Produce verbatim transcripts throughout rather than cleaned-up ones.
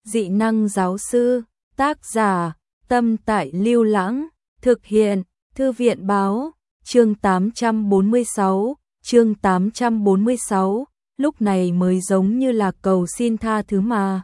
Dị năng giáo sư, tác giả, Tâm Tại Lưu Lãng, thực hiện, Thư viện báo, chương tám trăm bốn mươi sáu, chương tám trăm bốn mươi sáu, lúc này mới giống như là cầu xin tha thứ mà.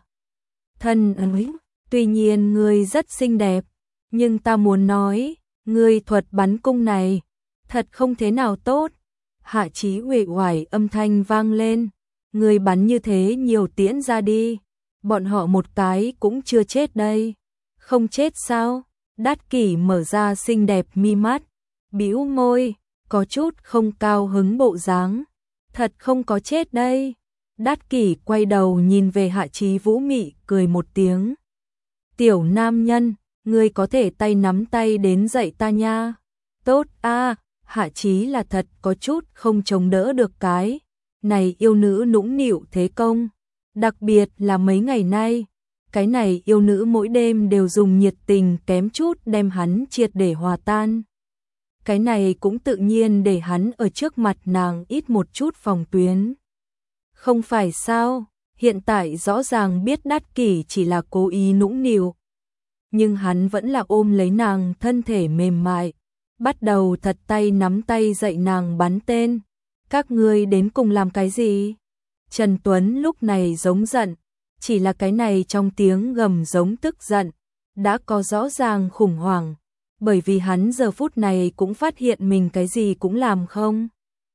Thân ơi, tuy nhiên ngươi rất xinh đẹp, nhưng ta muốn nói, ngươi thuật bắn cung này, thật không thế nào tốt. Hạ Chí uể oải âm thanh vang lên, ngươi bắn như thế nhiều tiễn ra đi, bọn họ một cái cũng chưa chết đây. Không chết sao? Đát Kỷ mở ra xinh đẹp mi mắt, bĩu môi, có chút không cao hứng bộ dáng. Thật không có chết đây. Đát Kỷ quay đầu nhìn về Hạ Chí Vũ mị cười một tiếng. Tiểu nam nhân, ngươi có thể tay nắm tay đến dạy ta nha. Tốt a. Hạ Chí là thật có chút không chống đỡ được cái này yêu nữ nũng nịu thế công, đặc biệt là mấy ngày nay, cái này yêu nữ mỗi đêm đều dùng nhiệt tình kém chút đem hắn triệt để hòa tan. Cái này cũng tự nhiên để hắn ở trước mặt nàng ít một chút phòng tuyến. Không phải sao, hiện tại rõ ràng biết Đát Kỷ chỉ là cố ý nũng nịu, nhưng hắn vẫn là ôm lấy nàng thân thể mềm mại, bắt đầu thật tay nắm tay dạy nàng bắn tên. Các ngươi đến cùng làm cái gì? Trần Tuấn lúc này giống giận, chỉ là cái này trong tiếng gầm giống tức giận, đã có rõ ràng khủng hoảng, bởi vì hắn giờ phút này cũng phát hiện mình cái gì cũng làm không.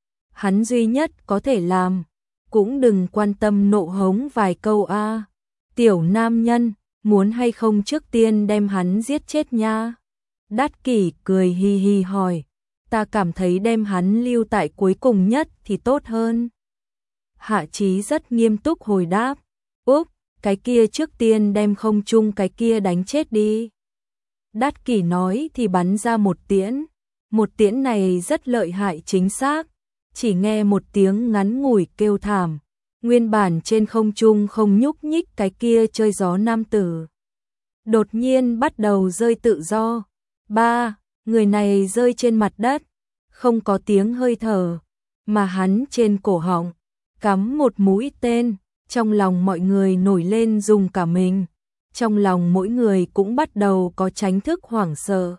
Hắn duy nhất có thể làm, cũng đừng quan tâm nộ hống vài câu a. Tiểu nam nhân, muốn hay không trước tiên đem hắn giết chết nha. Đát Kỷ cười hi hi hỏi, ta cảm thấy đem hắn lưu tại cuối cùng nhất thì tốt hơn. Hạ Chí rất nghiêm túc hồi đáp, úp, cái kia trước tiên đem không chung cái kia đánh chết đi. Đát Kỷ nói thì bắn ra một tiễn, một tiễn này rất lợi hại chính xác, chỉ nghe một tiếng ngắn ngủi kêu thảm, nguyên bản trên không trung không nhúc nhích cái kia chơi gió nam tử. Đột nhiên bắt đầu rơi tự do, ba, người này rơi trên mặt đất, không có tiếng hơi thở, mà hắn trên cổ họng cắm một mũi tên, trong lòng mọi người nổi lên rùng cả mình, trong lòng mỗi người cũng bắt đầu có tránh thức hoảng sợ.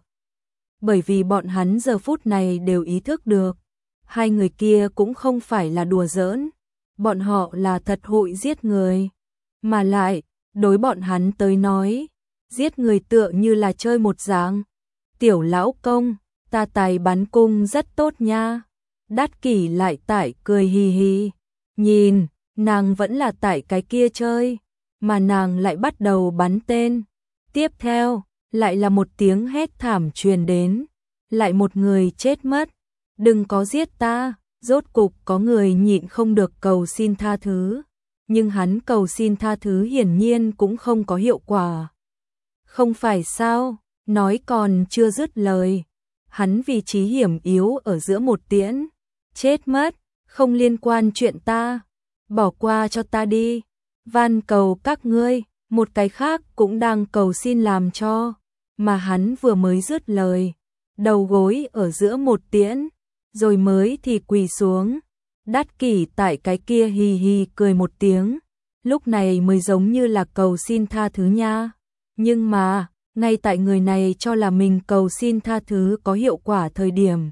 Bởi vì bọn hắn giờ phút này đều ý thức được, hai người kia cũng không phải là đùa giỡn, bọn họ là thật hội giết người, mà lại, đối bọn hắn tới nói, giết người tựa như là chơi một dạng. Tiểu lão công, ta tài bắn cung rất tốt nha. Đát Kỷ lại tại cười hì hì, nhìn, nàng vẫn là tại cái kia chơi, mà nàng lại bắt đầu bắn tên. Tiếp theo, lại là một tiếng hét thảm truyền đến, lại một người chết mất. Đừng có giết ta, rốt cục có người nhịn không được cầu xin tha thứ, nhưng hắn cầu xin tha thứ hiển nhiên cũng không có hiệu quả. Không phải sao, nói còn chưa dứt lời, hắn vì trí hiểm yếu ở giữa một tiễn, chết mất, không liên quan chuyện ta, bỏ qua cho ta đi, van cầu các ngươi. Một cái khác cũng đang cầu xin làm cho, mà hắn vừa mới dứt lời, đầu gối ở giữa một tiễn, rồi mới thì quỳ xuống. Đát Kỷ tại cái kia hì hì cười một tiếng, lúc này mới giống như là cầu xin tha thứ nha. Nhưng mà, ngay tại người này cho là mình cầu xin tha thứ có hiệu quả thời điểm,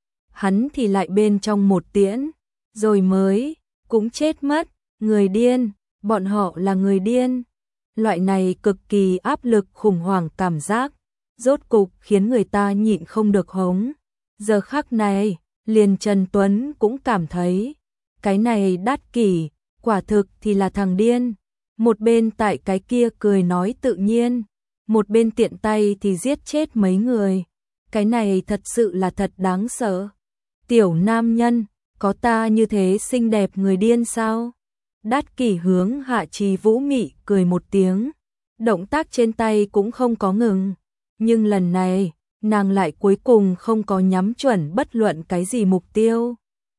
hắn thì lại bên trong một tiễn, rồi mới, cũng chết mất. Người điên, bọn họ là người điên. Loại này cực kỳ áp lực khủng hoảng cảm giác, rốt cục khiến người ta nhịn không được hống. Giờ khắc này, liền Trần Tuấn cũng cảm thấy, cái này Đát Kỷ, quả thực thì là thằng điên. Một bên tại cái kia cười nói tự nhiên, một bên tiện tay thì giết chết mấy người. Cái này thật sự là thật đáng sợ. Tiểu nam nhân, có ta như thế xinh đẹp người điên sao? Đát Kỷ hướng Hạ Chí Vũ mị cười một tiếng, động tác trên tay cũng không có ngừng, nhưng lần này, nàng lại cuối cùng không có nhắm chuẩn bất luận cái gì mục tiêu,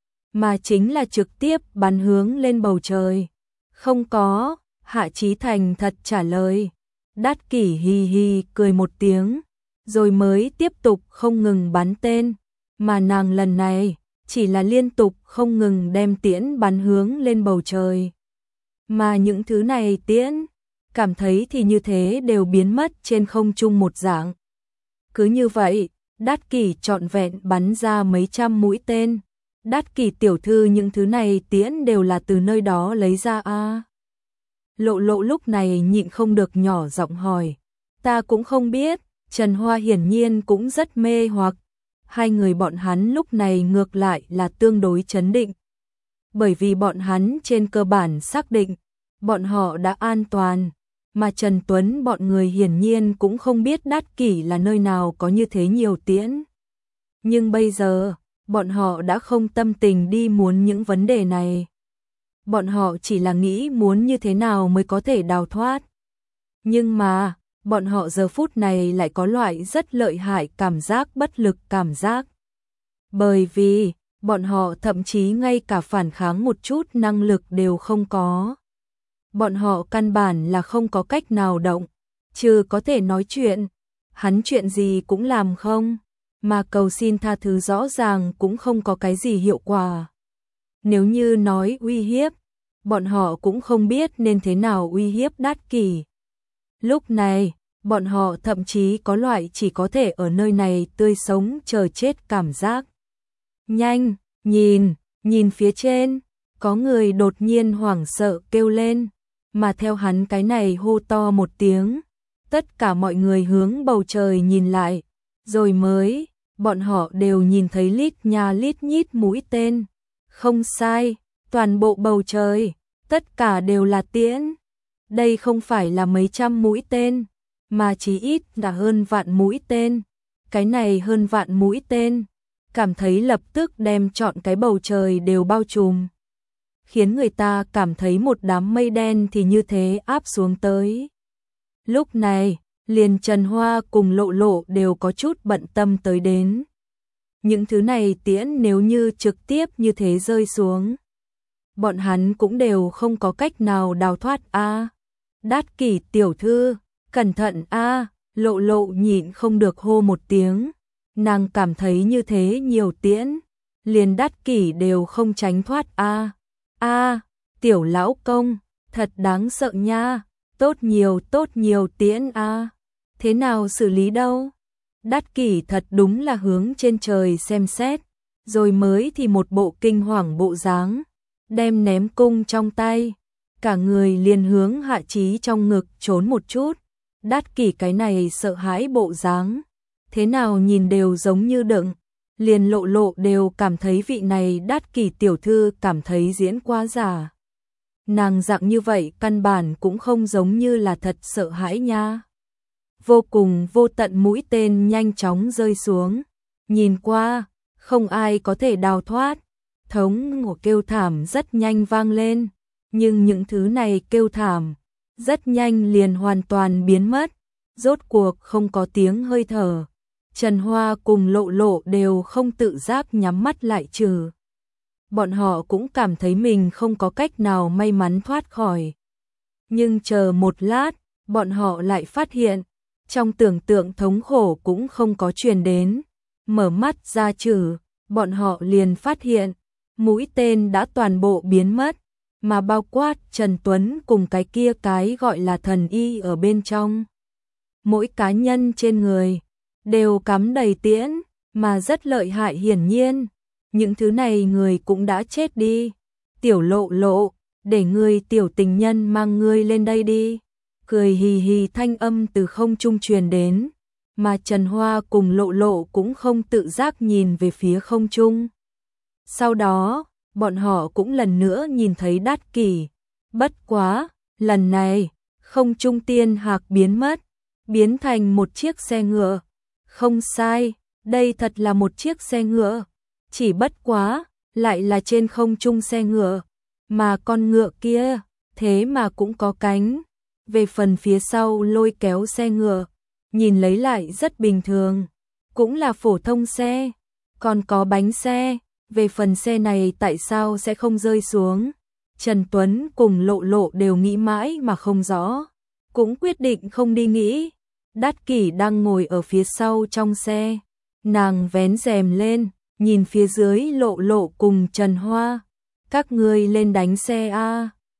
mà chính là trực tiếp bắn hướng lên bầu trời. Không có, Hạ Chí thành thật trả lời. Đát Kỷ hì hì cười một tiếng, rồi mới tiếp tục không ngừng bắn tên, mà nàng lần này chỉ là liên tục không ngừng đem tiễn bắn hướng lên bầu trời. Mà những thứ này tiễn, cảm thấy thì như thế đều biến mất trên không trung một dạng. Cứ như vậy, Đát Kỷ trọn vẹn bắn ra mấy trăm mũi tên. Đát Kỷ tiểu thư, những thứ này tiễn đều là từ nơi đó lấy ra a? À? Lộ Lộ lúc này nhịn không được nhỏ giọng hỏi. Ta cũng không biết. Trần Hoa hiển nhiên cũng rất mê hoặc. Hai người bọn hắn lúc này ngược lại là tương đối chấn định. Bởi vì bọn hắn trên cơ bản xác định, bọn họ đã an toàn. Mà Trần Tuấn bọn người hiển nhiên cũng không biết Đát Kỷ là nơi nào có như thế nhiều tiễn. Nhưng bây giờ, bọn họ đã không tâm tình đi muốn những vấn đề này. Bọn họ chỉ là nghĩ muốn như thế nào mới có thể đào thoát. Nhưng mà, bọn họ giờ phút này lại có loại rất lợi hại cảm giác bất lực cảm giác. Bởi vì, bọn họ thậm chí ngay cả phản kháng một chút năng lực đều không có. Bọn họ căn bản là không có cách nào động, trừ có thể nói chuyện. Hắn chuyện gì cũng làm không, mà cầu xin tha thứ rõ ràng cũng không có cái gì hiệu quả. Nếu như nói uy hiếp, bọn họ cũng không biết nên thế nào uy hiếp Đát Kỷ. Lúc này, bọn họ thậm chí có loại chỉ có thể ở nơi này tươi sống chờ chết cảm giác. Nhanh, nhìn, nhìn phía trên, có người đột nhiên hoảng sợ kêu lên, mà theo hắn cái này hô to một tiếng, tất cả mọi người hướng bầu trời nhìn lại, rồi mới, bọn họ đều nhìn thấy lít nha lít nhít mũi tên. Không sai, toàn bộ bầu trời, tất cả đều là tiễn. Đây không phải là mấy trăm mũi tên, mà chỉ ít là hơn vạn mũi tên. Cái này hơn vạn mũi tên, cảm thấy lập tức đem trọn cái bầu trời đều bao trùm. Khiến người ta cảm thấy một đám mây đen thì như thế áp xuống tới. Lúc này, liền Trần Hoa cùng Lộ Lộ đều có chút bận tâm tới đến. Những thứ này tiễn nếu như trực tiếp như thế rơi xuống, bọn hắn cũng đều không có cách nào đào thoát a. À, Đát Kỷ tiểu thư, cẩn thận a. À, Lộ Lộ nhịn không được hô một tiếng. Nàng cảm thấy như thế nhiều tiễn, liền Đát Kỷ đều không tránh thoát a. À, a, à, tiểu lão công, thật đáng sợ nha, tốt nhiều tốt nhiều tiễn a. À, thế nào xử lý đâu? Đát Kỷ thật đúng là hướng trên trời xem xét, rồi mới thì một bộ kinh hoàng bộ dáng, đem ném cung trong tay, cả người liền hướng Hạ Chí trong ngực trốn một chút. Đát Kỷ cái này sợ hãi bộ dáng, thế nào nhìn đều giống như đựng, liền Lộ Lộ đều cảm thấy vị này Đát Kỷ tiểu thư cảm thấy diễn quá giả. Nàng dạng như vậy căn bản cũng không giống như là thật sợ hãi nha. Vô cùng vô tận mũi tên nhanh chóng rơi xuống, nhìn qua, không ai có thể đào thoát. Thống ngộ kêu thảm rất nhanh vang lên, nhưng những thứ này kêu thảm, rất nhanh liền hoàn toàn biến mất, rốt cuộc không có tiếng hơi thở. Trần Hoa cùng Lộ Lộ đều không tự giác nhắm mắt lại trừ. Bọn họ cũng cảm thấy mình không có cách nào may mắn thoát khỏi. Nhưng chờ một lát, bọn họ lại phát hiện, trong tưởng tượng thống khổ cũng không có truyền đến. Mở mắt ra trừ, bọn họ liền phát hiện, mũi tên đã toàn bộ biến mất, mà bao quát Trần Tuấn cùng cái kia cái gọi là thần y ở bên trong. Mỗi cá nhân trên người đều cắm đầy tiễn, mà rất lợi hại hiển nhiên. Những thứ này người cũng đã chết đi. Tiểu Lộ Lộ, để người tiểu tình nhân mang ngươi lên đây đi. Cười hì hì thanh âm từ không trung truyền đến, mà Trần Hoa cùng Lộ Lộ cũng không tự giác nhìn về phía không trung. Sau đó, bọn họ cũng lần nữa nhìn thấy Đát Kỷ. Bất quá, lần này, không trung tiên hạc biến mất, biến thành một chiếc xe ngựa. Không sai, đây thật là một chiếc xe ngựa. Chỉ bất quá, lại là trên không trung xe ngựa, mà con ngựa kia, thế mà cũng có cánh. Về phần phía sau lôi kéo xe ngựa, nhìn lấy lại rất bình thường, cũng là phổ thông xe, còn có bánh xe. Về phần xe này tại sao sẽ không rơi xuống, Trần Tuấn cùng Lộ Lộ đều nghĩ mãi mà không rõ, cũng quyết định không đi nghĩ. Đát Kỷ đang ngồi ở phía sau trong xe, nàng vén rèm lên, nhìn phía dưới Lộ Lộ cùng Trần Hoa. Các ngươi lên đánh xe a.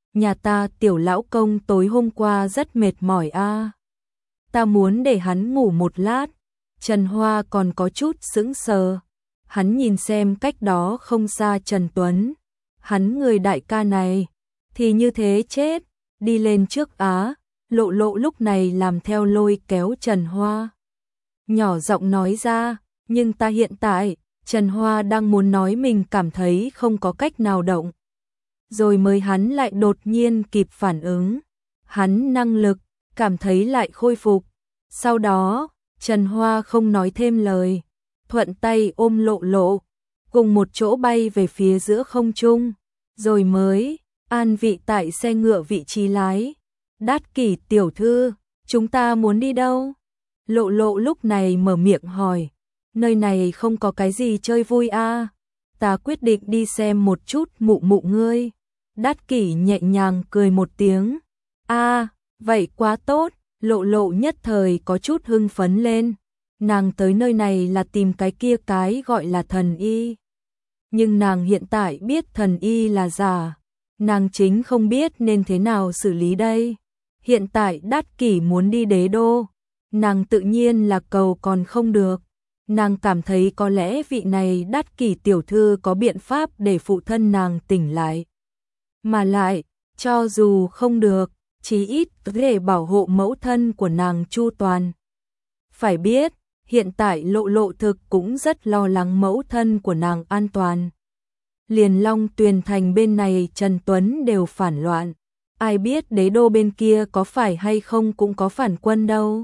nhà ta tiểu lão công tối hôm qua rất mệt mỏi a. Ta muốn để hắn ngủ một lát. Trần Hoa còn có chút sững sờ. Hắn nhìn xem cách đó không xa Trần Tuấn. Hắn người đại ca này, thì như thế chết, đi lên trước á. Lộ Lộ lúc này làm theo lôi kéo Trần Hoa. Nhỏ giọng nói ra, nhưng ta hiện tại, Trần Hoa đang muốn nói mình cảm thấy không có cách nào động. Rồi mới hắn lại đột nhiên kịp phản ứng. Hắn năng lực, cảm thấy lại khôi phục. Sau đó, Trần Hoa không nói thêm lời. Thuận tay ôm Lộ Lộ, cùng một chỗ bay về phía giữa không trung. Rồi mới, an vị tại xe ngựa vị trí lái. Đát Kỷ tiểu thư, chúng ta muốn đi đâu? Lộ Lộ lúc này mở miệng hỏi. Nơi này không có cái gì chơi vui a. Ta quyết định đi xem một chút mụ mụ ngươi. Đát Kỷ nhẹ nhàng cười một tiếng. A, vậy quá tốt. Lộ Lộ nhất thời có chút hưng phấn lên. Nàng tới nơi này là tìm cái kia cái gọi là thần y. Nhưng nàng hiện tại biết thần y là giả. Nàng chính không biết nên thế nào xử lý đây. Hiện tại Đát Kỷ muốn đi đế đô. Nàng tự nhiên là cầu còn không được. Nàng cảm thấy có lẽ vị này Đát Kỷ tiểu thư có biện pháp để phụ thân nàng tỉnh lại. Mà lại, cho dù không được, chí ít để bảo hộ mẫu thân của nàng chu toàn. Phải biết, hiện tại Lộ Lộ thực cũng rất lo lắng mẫu thân của nàng an toàn. Liền Long Tuyền Thành bên này Trần Tuấn đều phản loạn. Ai biết đế đô bên kia có phải hay không cũng có phản quân đâu.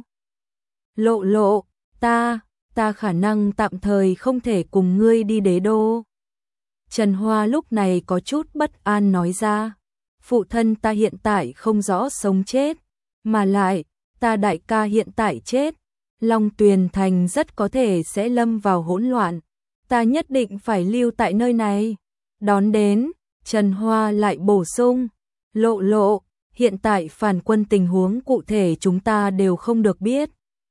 Lộ Lộ, ta, ta khả năng tạm thời không thể cùng ngươi đi đế đô. Trần Hoa lúc này có chút bất an nói ra. Phụ thân ta hiện tại không rõ sống chết. Mà lại, ta đại ca hiện tại chết. Long Tuyền Thành rất có thể sẽ lâm vào hỗn loạn. Ta nhất định phải lưu tại nơi này. Đón đến, Trần Hoa lại bổ sung. Lộ Lộ, hiện tại phản quân tình huống cụ thể chúng ta đều không được biết.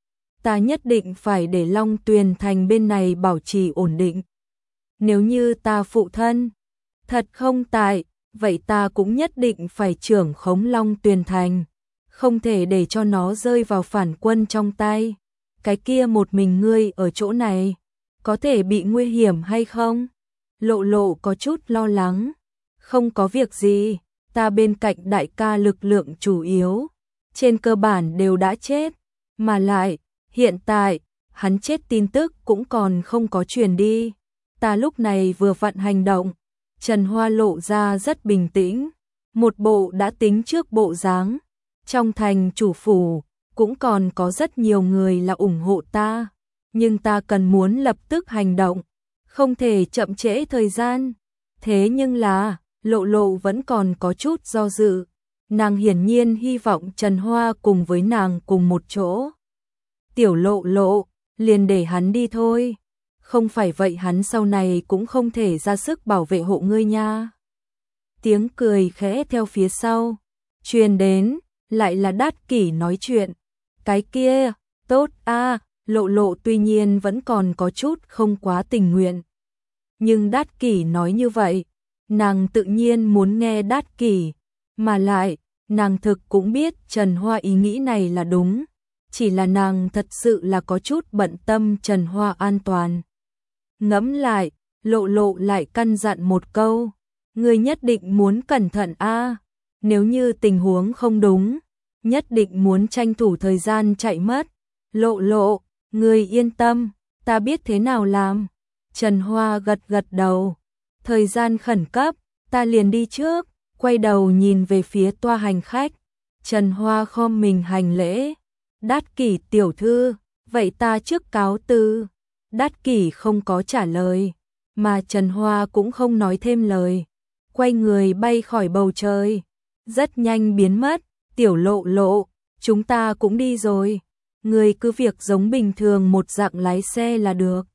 Ta nhất định phải để Long Tuyền Thành bên này bảo trì ổn định. Nếu như ta phụ thân thật không tại, vậy ta cũng nhất định phải trưởng khống Long Tuyền Thành. Không thể để cho nó rơi vào phản quân trong tay. Cái kia một mình ngươi ở chỗ này, có thể bị nguy hiểm hay không? Lộ Lộ có chút lo lắng. Không có việc gì, ta bên cạnh đại ca lực lượng chủ yếu. Trên cơ bản đều đã chết. Mà lại, hiện tại, hắn chết tin tức cũng còn không có truyền đi. Ta lúc này vừa vặn hành động. Trần Hoa lộ ra rất bình tĩnh. Một bộ đã tính trước bộ dáng. Trong thành chủ phủ, cũng còn có rất nhiều người là ủng hộ ta. Nhưng ta cần muốn lập tức hành động. Không thể chậm trễ thời gian. Thế nhưng là, Lộ Lộ vẫn còn có chút do dự. Nàng hiển nhiên hy vọng Trần Hoa cùng với nàng cùng một chỗ. Tiểu Lộ Lộ, liền để hắn đi thôi. Không phải vậy hắn sau này cũng không thể ra sức bảo vệ hộ ngươi nha. Tiếng cười khẽ theo phía sau. Truyền đến, lại là Đát Kỷ nói chuyện. Cái kia, tốt a. Lộ Lộ tuy nhiên vẫn còn có chút không quá tình nguyện. Nhưng Đát Kỷ nói như vậy, nàng tự nhiên muốn nghe Đát Kỷ. Mà lại, nàng thực cũng biết Trần Hoa ý nghĩ này là đúng. Chỉ là nàng thật sự là có chút bận tâm Trần Hoa an toàn. Ngẫm lại, Lộ Lộ lại căn dặn một câu. Ngươi nhất định muốn cẩn thận a. Nếu như tình huống không đúng, nhất định muốn tranh thủ thời gian chạy mất. Lộ Lộ, ngươi yên tâm, ta biết thế nào làm. Trần Hoa gật gật đầu. Thời gian khẩn cấp, ta liền đi trước. Quay đầu nhìn về phía toa hành khách. Trần Hoa khom mình hành lễ. Đát Kỷ tiểu thư, vậy ta trước cáo từ. Đát Kỷ không có trả lời, mà Trần Hoa cũng không nói thêm lời. Quay người bay khỏi bầu trời, rất nhanh biến mất. Tiểu Lộ Lộ, chúng ta cũng đi rồi. Người cứ việc giống bình thường một dạng lái xe là được.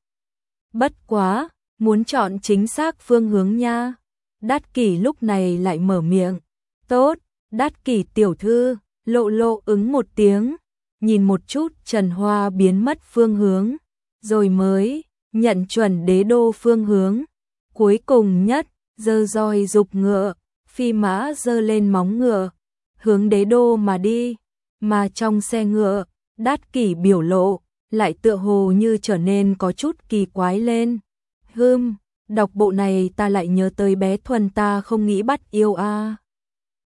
Bất quá, muốn chọn chính xác phương hướng nha. Đát Kỷ lúc này lại mở miệng. Tốt, Đát Kỷ tiểu thư. Lộ Lộ ứng một tiếng, nhìn một chút Trần Hoa biến mất phương hướng, rồi mới nhận chuẩn đế đô phương hướng. Cuối cùng nhất, giơ roi dục ngựa, phi mã giơ lên móng ngựa, hướng đế đô mà đi, mà trong xe ngựa, Đát Kỷ biểu lộ, lại tựa hồ như trở nên có chút kỳ quái lên. Hừm, đọc bộ này ta lại nhớ tới bé Thuần ta không nghĩ bắt yêu a.